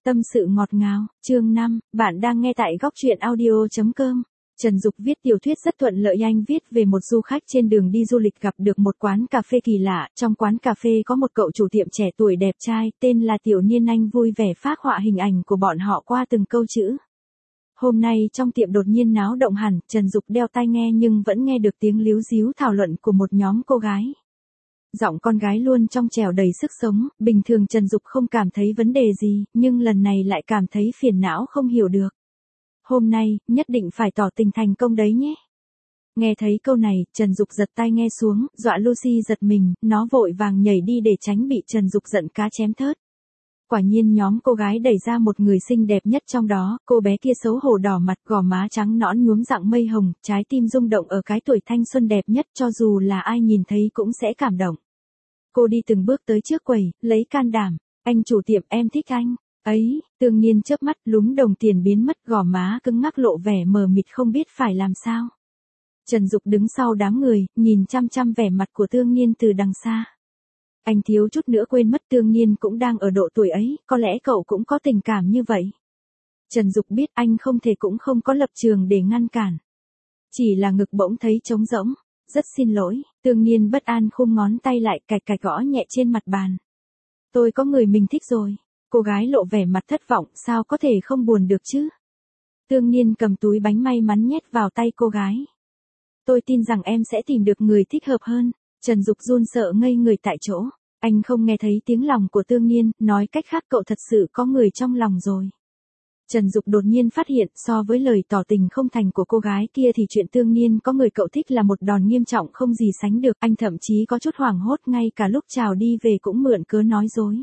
Tâm sự ngọt ngào, chương 5, bạn đang nghe tại góc truyện audio.com. Trần Dục viết tiểu thuyết rất thuận lợi. Anh viết về một du khách trên đường đi du lịch gặp được một quán cà phê kỳ lạ. Trong quán cà phê có một cậu chủ tiệm trẻ tuổi đẹp trai, tên là Tiểu Niên. Anh vui vẻ phác họa hình ảnh của bọn họ qua từng câu chữ. Hôm nay trong tiệm đột nhiên náo động hẳn, Trần Dục đeo tai nghe nhưng vẫn nghe được tiếng líu ríu thảo luận của một nhóm cô gái. Giọng con gái luôn trong trẻo đầy sức sống, bình thường Trần Dục không cảm thấy vấn đề gì, nhưng lần này lại cảm thấy phiền não không hiểu được. Hôm nay, nhất định phải tỏ tình thành công đấy nhé. Nghe thấy câu này, Trần Dục giật tai nghe xuống, dọa Lucy giật mình, nó vội vàng nhảy đi để tránh bị Trần Dục giận cá chém thớt. Quả nhiên nhóm cô gái đẩy ra một người xinh đẹp nhất trong đó, cô bé kia xấu hổ đỏ mặt, gò má trắng nõn nhuốm dạng mây hồng, trái tim rung động ở cái tuổi thanh xuân đẹp nhất, cho dù là ai nhìn thấy cũng sẽ cảm động. Cô đi từng bước tới trước quầy, lấy can đảm, anh chủ tiệm, em thích anh. Ấy, Tương Nhiên chớp mắt, lúm đồng tiền biến mất, gò má cứng ngắc lộ vẻ mờ mịt không biết phải làm sao. Trần Dục đứng sau đám người, nhìn chăm chăm vẻ mặt của Tương Nhiên từ đằng xa. Anh thiếu chút nữa quên mất Tương Nhiên cũng đang ở độ tuổi ấy, có lẽ cậu cũng có tình cảm như vậy. Trần Dục biết anh không thể cũng không có lập trường để ngăn cản. Chỉ là ngực bỗng thấy trống rỗng. Rất xin lỗi, Tương Nhiên bất an khum ngón tay lại, cạch cạch gõ nhẹ trên mặt bàn. Tôi có người mình thích rồi. Cô gái lộ vẻ mặt thất vọng, sao có thể không buồn được chứ? Tương Nhiên cầm túi bánh may mắn nhét vào tay cô gái. Tôi tin rằng em sẽ tìm được người thích hợp hơn. Trần Dục run sợ ngây người tại chỗ. Anh không nghe thấy tiếng lòng của Tương Nhiên, nói cách khác cậu thật sự có người trong lòng rồi. Trần Dục đột nhiên phát hiện, so với lời tỏ tình không thành của cô gái kia thì chuyện Tương Nhiên có người cậu thích là một đòn nghiêm trọng không gì sánh được. Anh thậm chí có chút hoảng hốt, ngay cả lúc chào đi về cũng mượn cớ nói dối.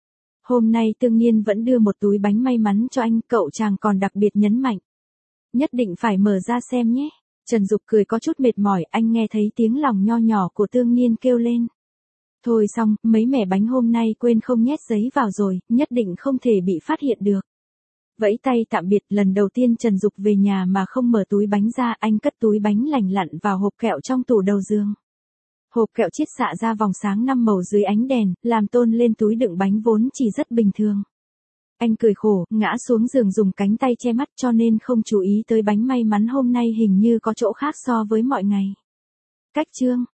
Hôm nay Tương Nhiên vẫn đưa một túi bánh may mắn cho anh, cậu chàng còn đặc biệt nhấn mạnh. Nhất định phải mở ra xem nhé. Trần Dục cười có chút mệt mỏi, anh nghe thấy tiếng lòng nho nhỏ của Tương Nhiên kêu lên. Thôi xong, mấy mẻ bánh hôm nay quên không nhét giấy vào rồi, nhất định không thể bị phát hiện được. Vẫy tay tạm biệt, lần đầu tiên Trần Dục về nhà mà không mở túi bánh ra, anh cất túi bánh lành lặn vào hộp kẹo trong tủ đầu giường. Hộp kẹo chiết xạ ra vòng sáng 5 màu dưới ánh đèn, làm tôn lên túi đựng bánh vốn chỉ rất bình thường. Anh cười khổ, ngã xuống giường dùng cánh tay che mắt cho nên không chú ý tới bánh may mắn hôm nay hình như có chỗ khác so với mọi ngày. Cách chương